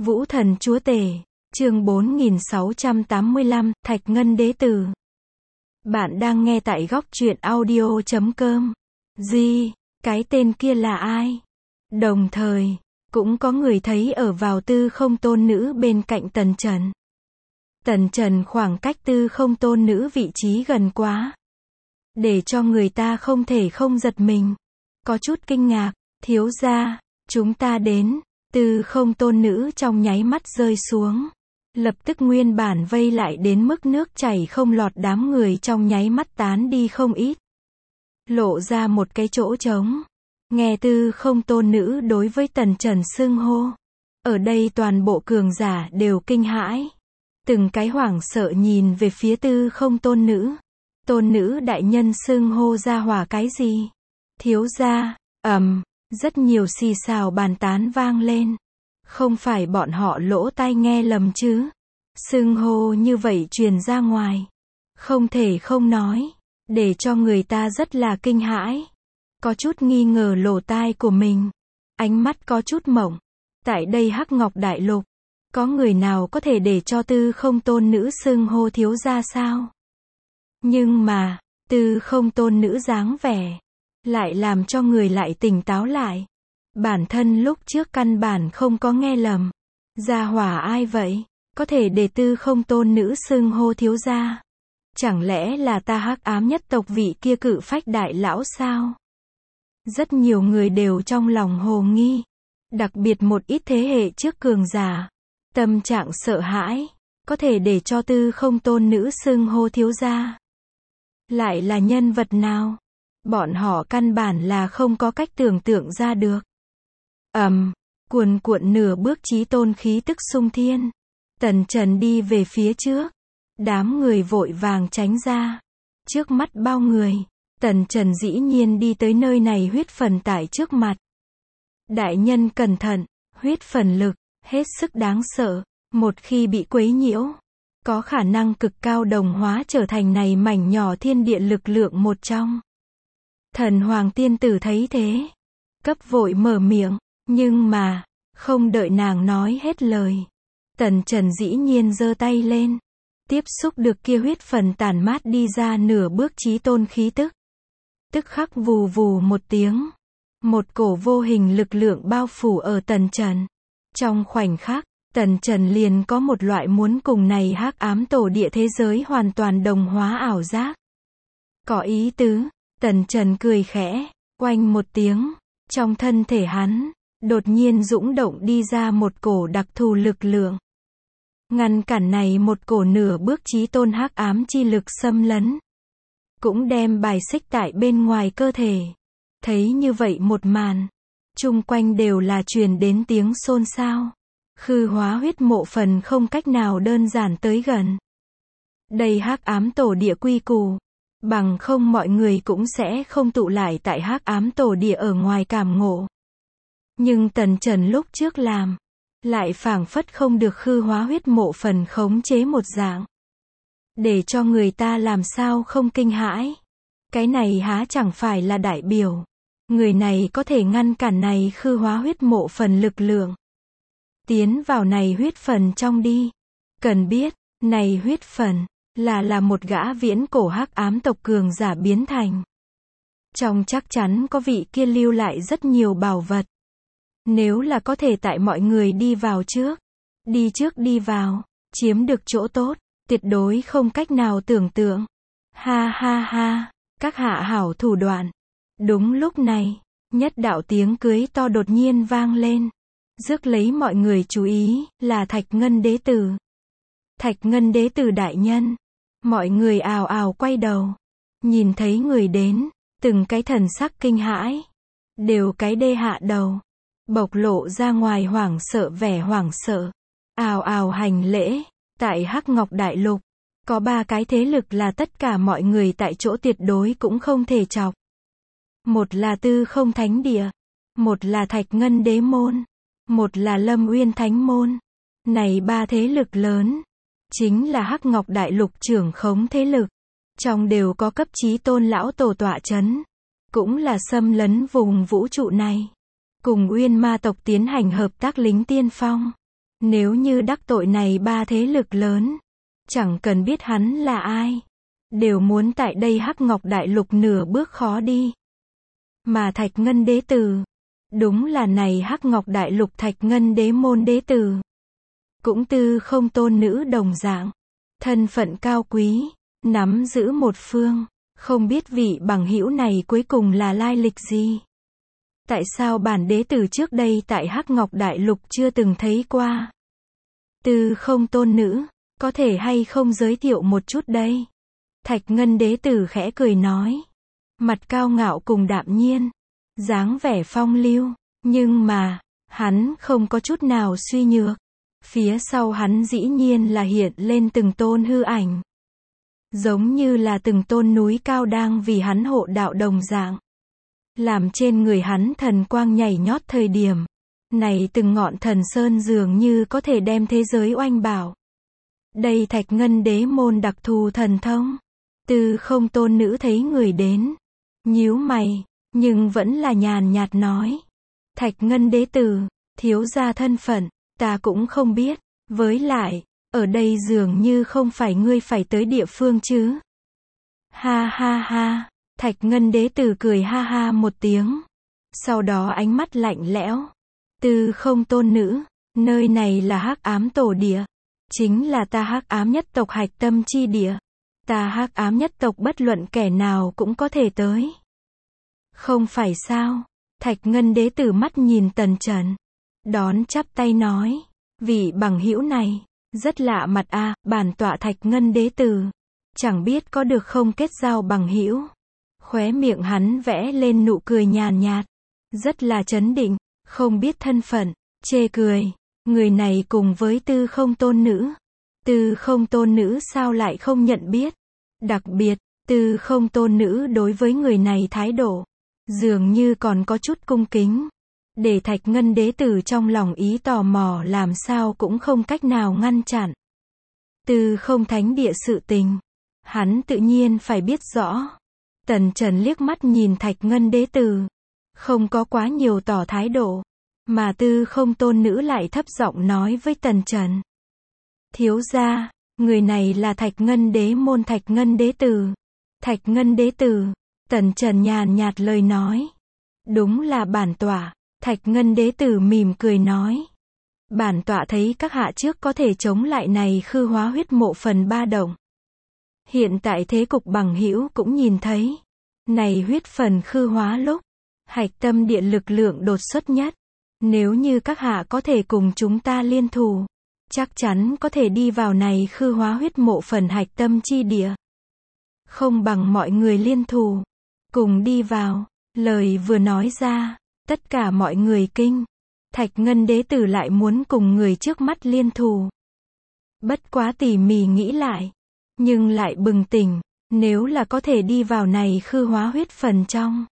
Vũ thần chúa tể, chương 4685, Thạch Ngân Đế Tử. Bạn đang nghe tại góc truyện audio.com. Cái tên kia là ai? Đồng thời, cũng có người thấy ở vào Tư Không Tôn Nữ bên cạnh Tần Trần. Tần Trần khoảng cách Tư Không Tôn Nữ vị trí gần quá, để cho người ta không thể không giật mình. Có chút kinh ngạc, thiếu gia, chúng ta đến. Tư Không Tôn Nữ trong nháy mắt rơi xuống. Lập tức nguyên bản vây lại đến mức nước chảy không lọt đám người trong nháy mắt tán đi không ít. Lộ ra một cái chỗ trống. Nghe Tư Không Tôn Nữ đối với Tần Trần xưng hô. Ở đây toàn bộ cường giả đều kinh hãi. Từng cái hoảng sợ nhìn về phía Tư Không Tôn Nữ. Tôn Nữ đại nhân xưng hô ra hỏa cái gì? Thiếu gia, rất nhiều xì xào bàn tán vang lên. Không phải bọn họ lỗ tai nghe lầm chứ? Xưng hô như vậy truyền ra ngoài. Không thể không nói. Để cho người ta rất là kinh hãi. Có chút nghi ngờ lỗ tai của mình. Ánh mắt có chút mộng. Tại đây Hắc Ngọc Đại Lục. Có người nào có thể để cho Tư Không Tôn Nữ xưng hô thiếu gia sao? Nhưng mà, Tư Không Tôn Nữ dáng vẻ. Lại làm cho người lại tỉnh táo lại. Bản thân lúc trước căn bản không có nghe lầm. Gia hỏa ai vậy? Có thể để Tư Không Tôn Nữ xưng hô thiếu gia? Chẳng lẽ là ta Hắc Ám nhất tộc vị kia cự phách đại lão sao? Rất nhiều người đều trong lòng hồ nghi. Đặc biệt một ít thế hệ trước cường giả. Tâm trạng sợ hãi. Có thể để cho Tư Không Tôn Nữ xưng hô thiếu gia? Lại là nhân vật nào? Bọn họ căn bản là không có cách tưởng tượng ra được. Cuồn cuộn nửa bước chí tôn khí tức xung thiên. Tần Trần đi về phía trước. Đám người vội vàng tránh ra. Trước mắt bao người. Tần Trần dĩ nhiên đi tới nơi này huyết phần tải trước mặt. Đại nhân cẩn thận, huyết phần lực, hết sức đáng sợ. Một khi bị quấy nhiễu, có khả năng cực cao đồng hóa trở thành này mảnh nhỏ thiên địa lực lượng một trong. Thần Hoàng Tiên Tử thấy thế. Cấp vội mở miệng. Nhưng mà, không đợi nàng nói hết lời. Tần Trần dĩ nhiên giơ tay lên. Tiếp xúc được kia huyết phần tản mát đi ra nửa bước chí tôn khí tức. Tức khắc vù vù một tiếng. Một cổ vô hình lực lượng bao phủ ở Tần Trần. Trong khoảnh khắc, Tần Trần liền có một loại muốn cùng này Hắc Ám tổ địa thế giới hoàn toàn đồng hóa ảo giác. Có ý tứ, Tần Trần cười khẽ, oanh một tiếng. Trong thân thể hắn, đột nhiên dũng động đi ra một cổ đặc thù lực lượng. Ngăn cản này một cổ nửa bước chí tôn Hắc Ám chi lực xâm lấn. Cũng đem bài xích tại bên ngoài cơ thể. Thấy như vậy một màn. Chung quanh đều là truyền đến tiếng xôn xao. Khư hóa huyết mộ phần không cách nào đơn giản tới gần. Đây Hắc Ám tổ địa quy củ. Bằng không mọi người cũng sẽ không tụ lại tại Hắc Ám tổ địa ở ngoài cảm ngộ. Nhưng Tần Trần lúc trước làm, lại phảng phất không được khư hóa huyết mộ phần khống chế một dạng. Để cho người ta làm sao không kinh hãi. Cái này há chẳng phải là đại biểu. Người này có thể ngăn cản này khư hóa huyết mộ phần lực lượng. Tiến vào này huyết phần trong đi. Cần biết, này huyết phần, là một gã viễn cổ Hắc Ám tộc cường giả biến thành. Trong chắc chắn có vị kia lưu lại rất nhiều bảo vật. Nếu là có thể tại mọi người đi vào trước đi vào, chiếm được chỗ tốt, tuyệt đối không cách nào tưởng tượng. Ha ha ha, các hạ hảo thủ đoạn. Đúng lúc này, nhất đạo tiếng cưới to đột nhiên vang lên. Rước lấy mọi người chú ý, là Thạch Ngân Đế Tử. Thạch Ngân Đế Tử đại nhân. Mọi người ào ào quay đầu. Nhìn thấy người đến, từng cái thần sắc kinh hãi. Đều cái đê hạ đầu. Bộc lộ ra ngoài hoảng sợ vẻ hoảng sợ. Ào ào hành lễ. Tại Hắc Ngọc Đại Lục, có 3 cái thế lực là tất cả mọi người tại chỗ tuyệt đối cũng không thể chọc. Một là Tư Không Thánh Địa. Một là Thạch Ngân Đế Môn. Một là Lâm Uyên Thánh Môn. Này 3 thế lực lớn. Chính là Hắc Ngọc Đại Lục trưởng khống thế lực. Trong đều có cấp chí tôn lão tổ tọa chấn. Cũng là xâm lấn vùng vũ trụ này. Cùng Uyên Ma tộc tiến hành hợp tác lính tiên phong. Nếu như đắc tội này ba thế lực lớn, chẳng cần biết hắn là ai, đều muốn tại đây Hắc Ngọc Đại Lục nửa bước khó đi. Mà Thạch Ngân Đế Tử, đúng là này Hắc Ngọc Đại Lục Thạch Ngân Đế môn đế tử, cũng Tư Không tôn nữ đồng dạng, thân phận cao quý, nắm giữ một phương, không biết vị bằng hữu này cuối cùng là lai lịch gì. Tại sao bản đế tử trước đây tại Hắc Ngọc Đại Lục chưa từng thấy qua? Tư Không tôn nữ, có thể hay không giới thiệu một chút đây? Thạch Ngân Đế Tử khẽ cười nói, mặt cao ngạo cùng đạm nhiên, dáng vẻ phong lưu, nhưng mà, hắn không có chút nào suy nhược. Phía sau hắn dĩ nhiên là hiện lên từng tôn hư ảnh. Giống như là từng tôn núi cao đang vì hắn hộ đạo đồng dạng. Làm trên người hắn thần quang nhảy nhót thời điểm. Này từng ngọn thần sơn dường như có thể đem thế giới oanh bảo. Đây Thạch Ngân Đế môn đặc thù thần thông. Tư Không tôn nữ thấy người đến, nhíu mày, nhưng vẫn là nhàn nhạt nói. Thạch Ngân Đế tử, thiếu gia thân phận, ta cũng không biết, với lại, ở đây dường như không phải ngươi phải tới địa phương chứ. Ha ha ha, Thạch Ngân Đế tử cười ha ha một tiếng. Sau đó ánh mắt lạnh lẽo. Tư Không tôn nữ, nơi này là Hắc Ám tổ địa, chính là ta Hắc Ám nhất tộc hạch tâm chi địa. Ta Hắc Ám nhất tộc bất luận kẻ nào cũng có thể tới. Không phải sao? Thạch Ngân Đế tử mắt nhìn Tần Trần, đón chắp tay nói, vị bằng hữu này, rất lạ mặt a, bản tọa Thạch Ngân Đế tử, chẳng biết có được không kết giao bằng hữu. Khóe miệng hắn vẽ lên nụ cười nhàn nhạt, rất là trấn định, không biết thân phận, chê cười, người này cùng với Tư Không tôn nữ. Tư Không tôn nữ sao lại không nhận biết? Đặc biệt, Tư Không tôn nữ đối với người này thái độ, dường như còn có chút cung kính. Để Thạch Ngân Đế tử trong lòng ý tò mò làm sao cũng không cách nào ngăn chặn. Tư Không thánh địa sự tình, hắn tự nhiên phải biết rõ. Tần Trần liếc mắt nhìn Thạch Ngân Đế tử, không có quá nhiều tỏ thái độ, mà Tư Không tôn nữ lại thấp giọng nói với Tần Trần. Thiếu gia, người này là Thạch Ngân Đế môn Thạch Ngân Đế tử. Thạch Ngân Đế tử, Tần Trần nhàn nhạt lời nói. Đúng là bản tọa. Thạch Ngân Đế tử mỉm cười nói. Bản tọa thấy các hạ trước có thể chống lại này khư hóa huyết mộ phần ba động. Hiện tại thế cục bằng hữu cũng nhìn thấy. Này huyết phần khư hóa lúc, hạch tâm địa lực lượng đột xuất nhất. Nếu như các hạ có thể cùng chúng ta liên thủ, chắc chắn có thể đi vào này khư hóa huyết mộ phần hạch tâm chi địa. Không bằng mọi người liên thủ, cùng đi vào. Lời vừa nói ra, tất cả mọi người kinh. Thạch Ngân Đế tử lại muốn cùng người trước mắt liên thủ. Bất quá tỉ mỉ nghĩ lại, nhưng lại bừng tỉnh, nếu là có thể đi vào này khư hóa huyết phần trong.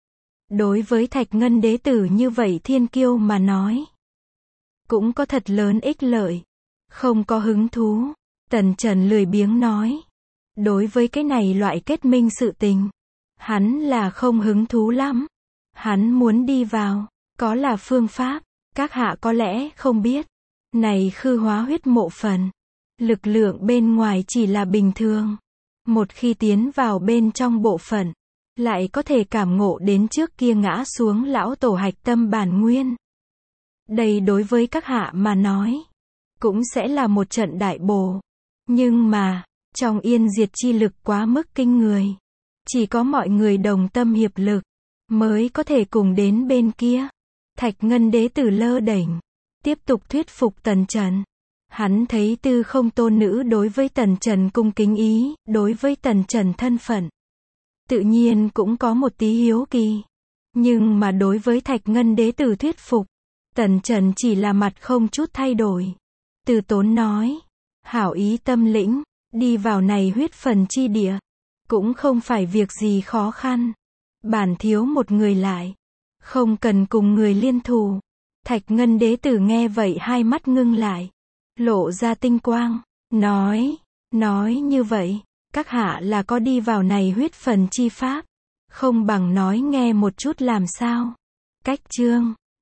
Đối với Thạch Ngân Đế tử như vậy thiên kiêu mà nói, cũng có thật lớn ích lợi. Không có hứng thú, Tần Trần lười biếng nói. Đối với cái này loại kết minh sự tình, hắn là không hứng thú lắm. Hắn muốn đi vào, có là phương pháp, các hạ có lẽ không biết. Này khư hóa huyết mộ phần, lực lượng bên ngoài chỉ là bình thường. Một khi tiến vào bên trong bộ phận, lại có thể cảm ngộ đến trước kia ngã xuống lão tổ hạch tâm bản nguyên. Đây đối với các hạ mà nói, cũng sẽ là một trận đại bổ. Nhưng mà, trong yên diệt chi lực quá mức kinh người. Chỉ có mọi người đồng tâm hiệp lực, mới có thể cùng đến bên kia. Thạch Ngân Đế tử lơ đễnh, tiếp tục thuyết phục Tần Trần. Hắn thấy Tư Không tôn nữ đối với Tần Trần cung kính ý, đối với Tần Trần thân phận. Tự nhiên cũng có một tí hiếu kỳ. Nhưng mà đối với Thạch Ngân Đế tử thuyết phục, Tần Trần chỉ là mặt không chút thay đổi. Từ tốn nói, hảo ý tâm lĩnh, đi vào này huyết phần chi địa, cũng không phải việc gì khó khăn. Bản thiếu một người lại, không cần cùng người liên thủ. Thạch Ngân Đế tử nghe vậy hai mắt ngưng lại, lộ ra tinh quang, nói như vậy, các hạ là có đi vào này huyết phần chi pháp, không bằng nói nghe một chút làm sao. Cách chương